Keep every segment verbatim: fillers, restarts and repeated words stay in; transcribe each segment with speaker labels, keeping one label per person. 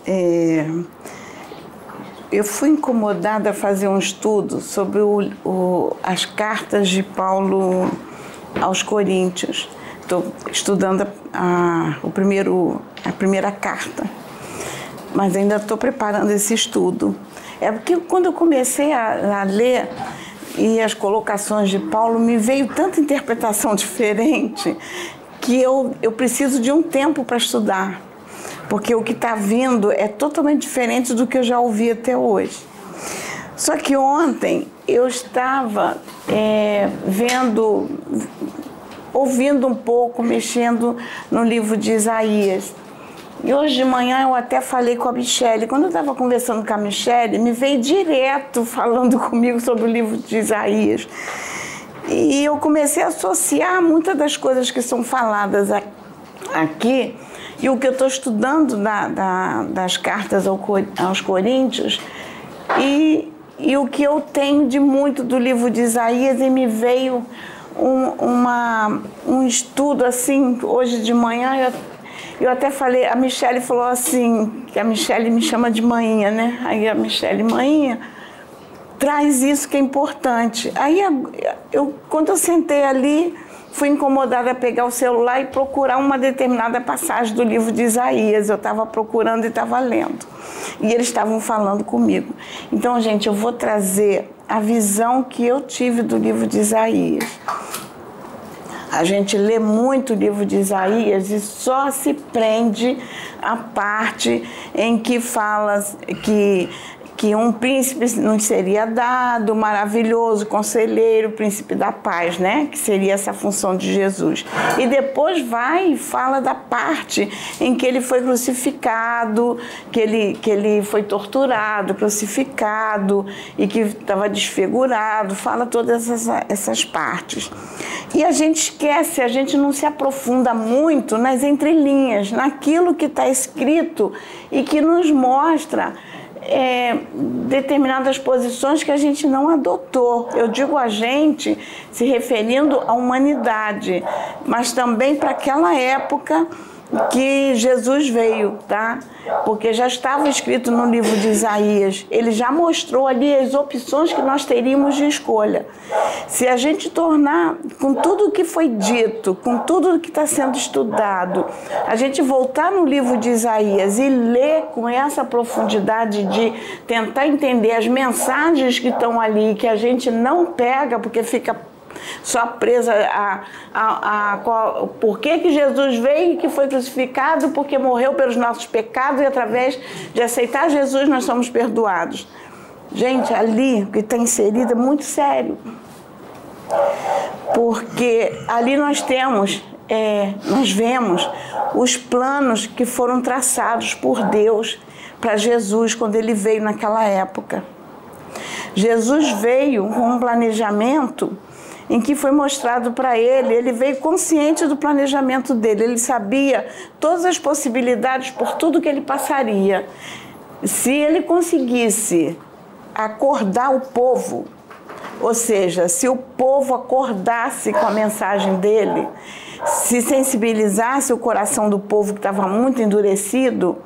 Speaker 1: é, eu fui incomodada a fazer um estudo sobre o, o, as cartas de Paulo aos Coríntios. Estou estudando a, a, o primeiro, a primeira carta, mas ainda estou preparando esse estudo. É porque quando eu comecei a, a ler e as colocações de Paulo, me veio tanta interpretação diferente que eu, eu preciso de um tempo para estudar, porque o que está vindo é totalmente diferente do que eu já ouvi até hoje. Só que ontem eu estava é, vendo, ouvindo um pouco, mexendo no livro de Isaías. E hoje de manhã eu até falei com a Michele. Quando eu estava conversando com a Michele, me veio direto falando comigo sobre o livro de Isaías. E eu comecei a associar muitas das coisas que são faladas aqui e o que eu estou estudando da, da, das cartas ao, aos Coríntios e, e o que eu tenho de muito do livro de Isaías, e me veio um, uma, um estudo assim, hoje de manhã. Eu, Eu até falei, a Michele falou assim, que a Michele me chama de Mainha, né? Aí a Michele, Mainha, traz isso que é importante. Aí eu, quando eu sentei ali, fui incomodada a pegar o celular e procurar uma determinada passagem do livro de Isaías. Eu estava procurando e estava lendo. E eles estavam falando comigo. Então, gente, eu vou trazer a visão que eu tive do livro de Isaías. A gente lê muito o livro de Isaías e só se prende à parte em que fala que, que um príncipe nos seria dado, maravilhoso, conselheiro, príncipe da paz, né? Que seria essa função de Jesus. E depois vai e fala da parte em que ele foi crucificado, que ele, que ele foi torturado, crucificado e que estava desfigurado, fala todas essas, essas partes. E a gente esquece, a gente não se aprofunda muito nas entrelinhas, naquilo que está escrito e que nos mostra é, determinadas posições que a gente não adotou. Eu digo a gente se referindo à humanidade, mas também para aquela época que Jesus veio, tá? Porque já estava escrito no livro de Isaías, ele já mostrou ali as opções que nós teríamos de escolha. Se a gente tornar, com tudo o que foi dito, com tudo o que está sendo estudado, a gente voltar no livro de Isaías e ler com essa profundidade de tentar entender as mensagens que estão ali, que a gente não pega porque fica só presa a, a, a, a por que que Jesus veio e que foi crucificado, porque morreu pelos nossos pecados e através de aceitar Jesus nós somos perdoados. Gente, ali o que está inserido é muito sério, porque ali nós temos, é, nós vemos os planos que foram traçados por Deus para Jesus quando ele veio naquela época. Jesus veio com um planejamento em que foi mostrado para ele, ele veio consciente do planejamento dele, ele sabia todas as possibilidades por tudo que ele passaria. Se ele conseguisse acordar o povo, ou seja, se o povo acordasse com a mensagem dele, se sensibilizasse o coração do povo que estava muito endurecido,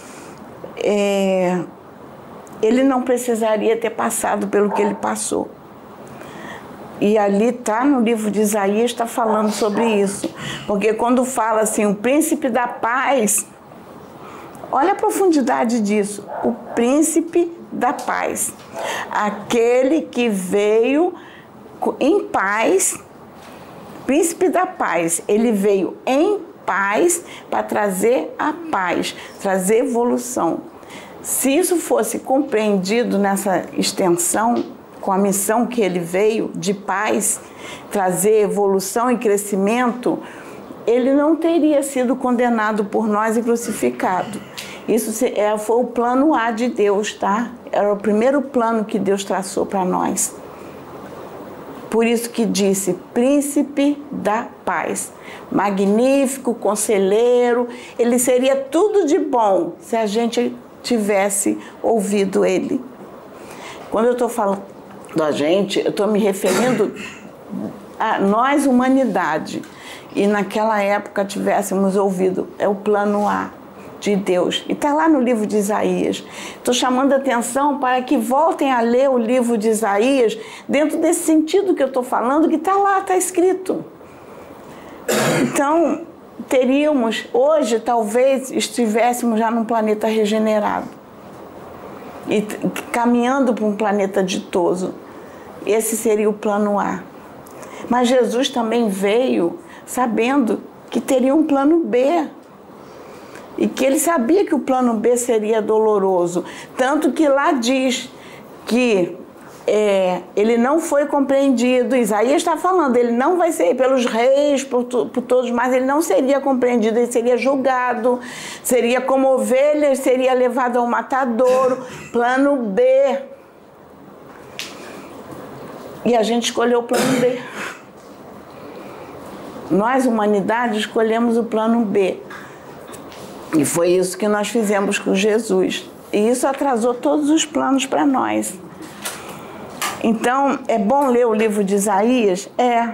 Speaker 1: é, ele não precisaria ter passado pelo que ele passou. E ali está, no livro de Isaías, está falando sobre isso. Porque quando fala assim, o príncipe da paz, olha a profundidade disso. O príncipe da paz. Aquele que veio em paz, príncipe da paz. Ele veio em paz para trazer a paz, trazer evolução. Se isso fosse compreendido nessa extensão, com a missão que ele veio, de paz, trazer evolução e crescimento, ele não teria sido condenado por nós e crucificado. Isso foi o plano A de Deus, tá? Era o primeiro plano que Deus traçou para nós. Por isso que disse, príncipe da paz. Magnífico, conselheiro, ele seria tudo de bom se a gente tivesse ouvido ele. Quando eu estou falando da gente, eu estou me referindo a nós, humanidade, e naquela época tivéssemos ouvido, é o plano A, de Deus. E está lá no livro de Isaías. Estou chamando a atenção para que voltem a ler o livro de Isaías dentro desse sentido que eu estou falando, que está lá, está escrito. Então, teríamos, hoje, talvez, estivéssemos já num planeta regenerado. E caminhando para um planeta ditoso. Esse seria o plano A. Mas Jesus também veio sabendo que teria um plano B. E que ele sabia que o plano B seria doloroso. Tanto que lá diz que é, ele não foi compreendido. Isaías está falando, ele não vai ser pelos reis, por, por todos, mas ele não seria compreendido, ele seria julgado, seria como ovelha, seria levado ao matadouro. Plano B. E a gente escolheu o plano B. Nós, humanidade, escolhemos o plano B. E foi isso que nós fizemos com Jesus. E isso atrasou todos os planos para nós. Então, é bom ler o livro de Isaías? É.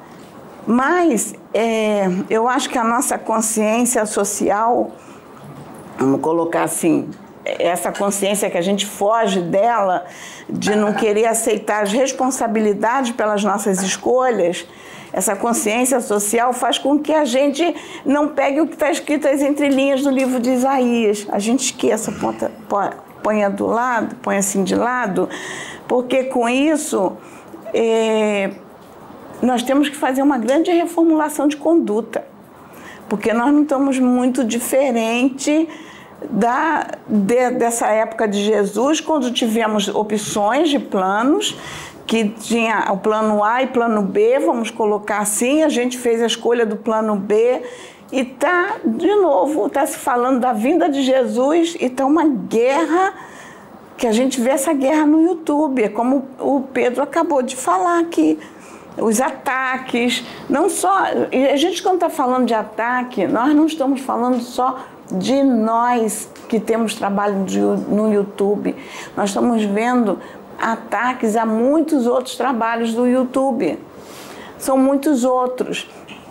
Speaker 1: Mas é, eu acho que a nossa consciência social, vamos colocar assim, essa consciência que a gente foge dela, de não querer aceitar as responsabilidades pelas nossas escolhas, essa consciência social faz com que a gente não pegue o que está escrito as entrelinhas do livro de Isaías. A gente esqueça, ponta, ponha do lado, põe assim de lado, porque com isso é, nós temos que fazer uma grande reformulação de conduta, porque nós não estamos muito diferente da, de, dessa época de Jesus, quando tivemos opções de planos, que tinha o plano A e plano B, vamos colocar assim, a gente fez a escolha do plano B e está, de novo, está se falando da vinda de Jesus e está uma guerra, que a gente vê essa guerra no YouTube, é como o Pedro acabou de falar aqui, os ataques, não só, e a gente quando está falando de ataque, nós não estamos falando só de nós que temos trabalho de, no YouTube, nós estamos vendo ataques a muitos outros trabalhos do YouTube. São muitos outros.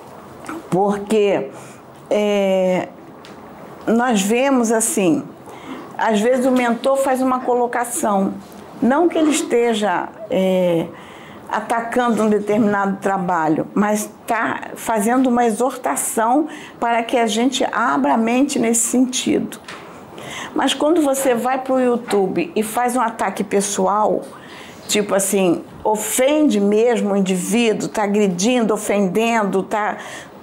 Speaker 1: Porque é, nós vemos assim, às vezes o mentor faz uma colocação, não que ele esteja é, atacando um determinado trabalho, mas está fazendo uma exortação para que a gente abra a mente nesse sentido. Mas quando você vai para o YouTube e faz um ataque pessoal, tipo assim, ofende mesmo o indivíduo, está agredindo, ofendendo, tá,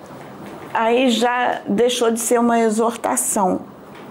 Speaker 1: aí já deixou de ser uma exortação.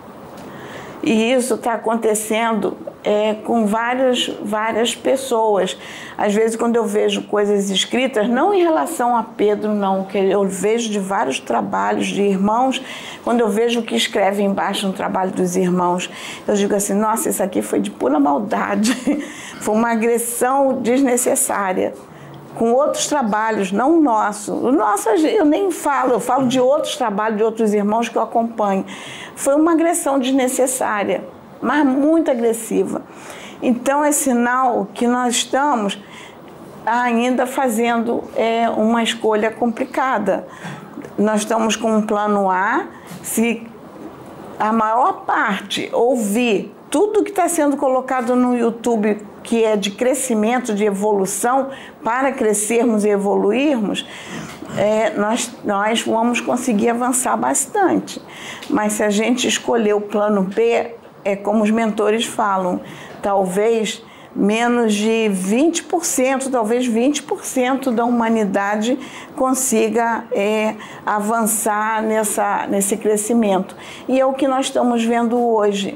Speaker 1: E isso está acontecendo é, com várias, várias pessoas. Às vezes, quando eu vejo coisas escritas, não em relação a Pedro, não, que eu vejo de vários trabalhos de irmãos, quando eu vejo o que escreve embaixo no trabalho dos irmãos, eu digo assim, nossa, isso aqui foi de pura maldade, foi uma agressão desnecessária. Com outros trabalhos, não o nosso. O nosso eu nem falo, eu falo de outros trabalhos, de outros irmãos que eu acompanho. Foi uma agressão desnecessária, mas muito agressiva. Então é sinal que nós estamos ainda fazendo é, uma escolha complicada. Nós estamos com um plano A, se a maior parte ouvir tudo que está sendo colocado no YouTube, que é de crescimento, de evolução, para crescermos e evoluirmos, é, nós, nós vamos conseguir avançar bastante. Mas se a gente escolher o plano B, é como os mentores falam, talvez menos de vinte por cento, talvez vinte por cento da humanidade consiga é, avançar nessa, nesse crescimento. E é o que nós estamos vendo hoje.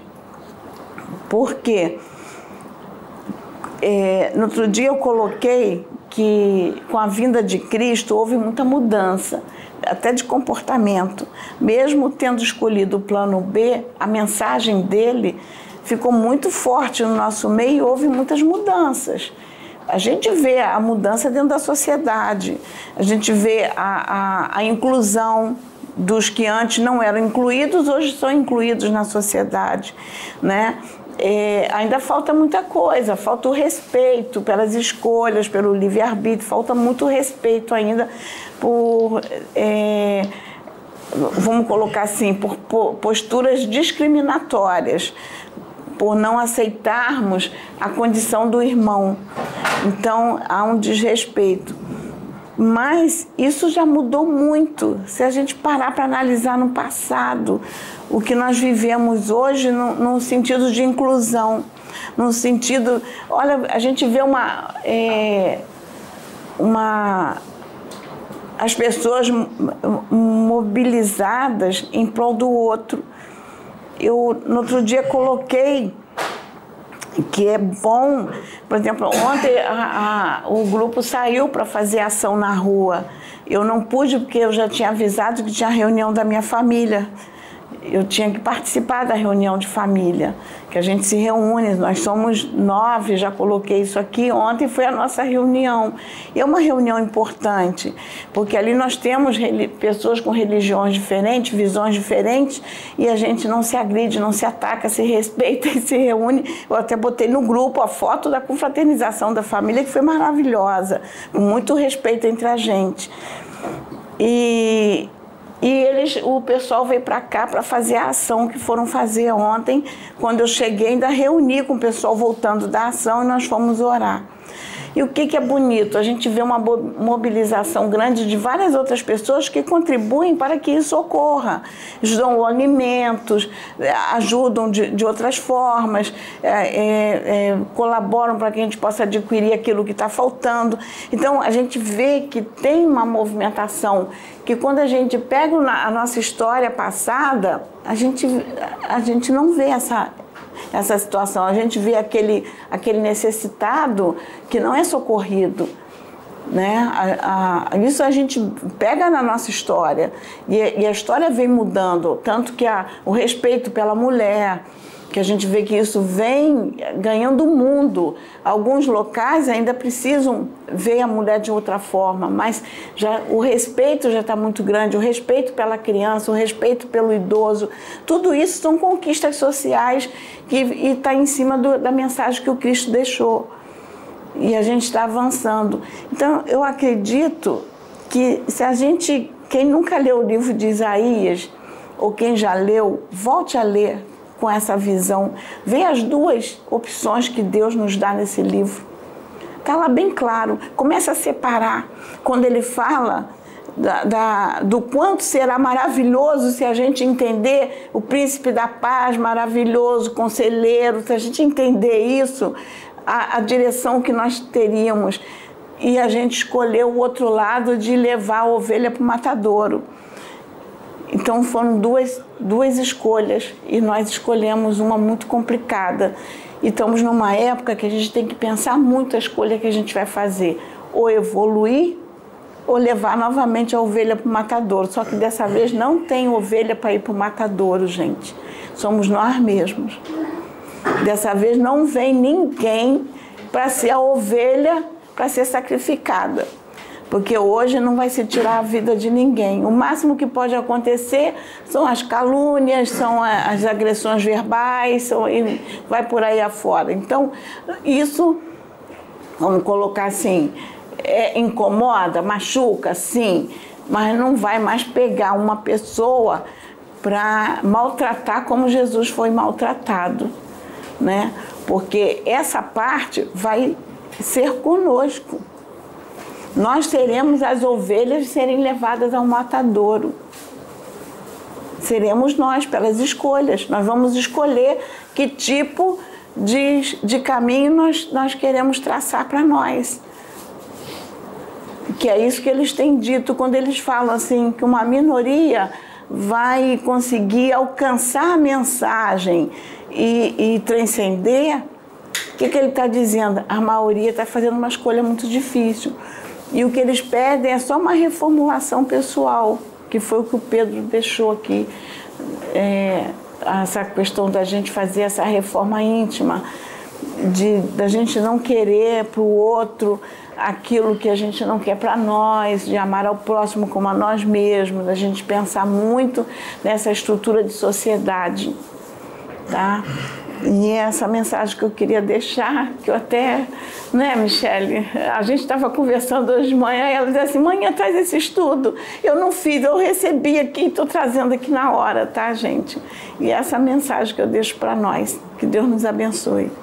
Speaker 1: Por quê? É, no outro dia eu coloquei que com a vinda de Cristo houve muita mudança, até de comportamento. Mesmo tendo escolhido o plano B, a mensagem dele ficou muito forte no nosso meio e houve muitas mudanças. A gente vê a mudança dentro da sociedade, a gente vê a, a, a inclusão dos que antes não eram incluídos, hoje são incluídos na sociedade, né? É, ainda falta muita coisa, falta o respeito pelas escolhas, pelo livre-arbítrio, falta muito respeito ainda por é, vamos colocar assim, por, por posturas discriminatórias, por não aceitarmos a condição do irmão. Então, há um desrespeito. Mas isso já mudou muito. Se a gente parar para analisar no passado, o que nós vivemos hoje no, no sentido de inclusão, no sentido... Olha, a gente vê uma... É, uma as pessoas mobilizadas em prol do outro. Eu, no outro dia, coloquei que é bom, por exemplo, ontem a, a, o grupo saiu para fazer ação na rua. Eu não pude porque eu já tinha avisado que tinha reunião da minha família. Eu tinha que participar da reunião de família, que a gente se reúne, nós somos nove, já coloquei isso aqui, ontem foi a nossa reunião. E é uma reunião importante, porque ali nós temos pessoas com religiões diferentes, visões diferentes, e a gente não se agride, não se ataca, se respeita e se reúne. Eu até botei no grupo a foto da confraternização da família, que foi maravilhosa, com muito respeito entre a gente. E... E eles, o pessoal veio para cá para fazer a ação que foram fazer ontem. Quando eu cheguei, ainda reuni com o pessoal voltando da ação e nós fomos orar. E o que, que é bonito? A gente vê uma mobilização grande de várias outras pessoas que contribuem para que isso ocorra. Eles dão alimentos, ajudam de, de outras formas, é, é, é, colaboram para que a gente possa adquirir aquilo que está faltando. Então, a gente vê que tem uma movimentação que quando a gente pega a nossa história passada, a gente, a gente não vê essa... essa situação, a gente vê aquele, aquele necessitado que não é socorrido, né? A, a, isso a gente pega na nossa história e, e a história vem mudando, tanto que a, o respeito pela mulher, que a gente vê que isso vem ganhando o mundo. Alguns locais ainda precisam ver a mulher de outra forma, mas já, o respeito já está muito grande, o respeito pela criança, o respeito pelo idoso, tudo isso são conquistas sociais que está em cima do, da mensagem que o Cristo deixou. E a gente está avançando. Então, eu acredito que se a gente, quem nunca leu o livro de Isaías, ou quem já leu, volte a ler com essa visão. Vê as duas opções que Deus nos dá nesse livro. Está lá bem claro. Começa a separar. Quando ele fala da, da, do quanto será maravilhoso se a gente entender o príncipe da paz, maravilhoso, conselheiro, se a gente entender isso, a, a direção que nós teríamos. E a gente escolheu o outro lado de levar a ovelha para o matadouro. Então foram duas, duas escolhas e nós escolhemos uma muito complicada. E estamos numa época que a gente tem que pensar muito a escolha que a gente vai fazer. Ou evoluir, ou levar novamente a ovelha para o matadouro. Só que dessa vez não tem ovelha para ir para o matadouro, gente. Somos nós mesmos. Dessa vez não vem ninguém para ser a ovelha, para ser sacrificada. Porque hoje não vai se tirar a vida de ninguém. O máximo que pode acontecer são as calúnias, são as agressões verbais, são, e vai por aí afora. Então, isso, vamos colocar assim, é, incomoda, machuca, sim, mas não vai mais pegar uma pessoa para maltratar como Jesus foi maltratado, né? Porque essa parte vai ser conosco. Nós teremos as ovelhas serem levadas ao matadouro. Seremos nós, pelas escolhas. Nós vamos escolher que tipo de, de caminho nós, nós queremos traçar para nós. Que é isso que eles têm dito quando eles falam assim, que uma minoria vai conseguir alcançar a mensagem e, e transcender. O que, que ele está dizendo? A maioria está fazendo uma escolha muito difícil. E o que eles pedem é só uma reformulação pessoal, que foi o que o Pedro deixou aqui. É, essa questão da gente fazer essa reforma íntima, de, da gente não querer para o outro aquilo que a gente não quer para nós, de amar ao próximo como a nós mesmos, da gente pensar muito nessa estrutura de sociedade, tá? E é essa mensagem que eu queria deixar, que eu até, né, Michele? A gente estava conversando hoje de manhã e ela disse assim, mãe, traz esse estudo. Eu não fiz, eu recebi aqui e estou trazendo aqui na hora, tá, gente? E essa mensagem que eu deixo para nós. Que Deus nos abençoe.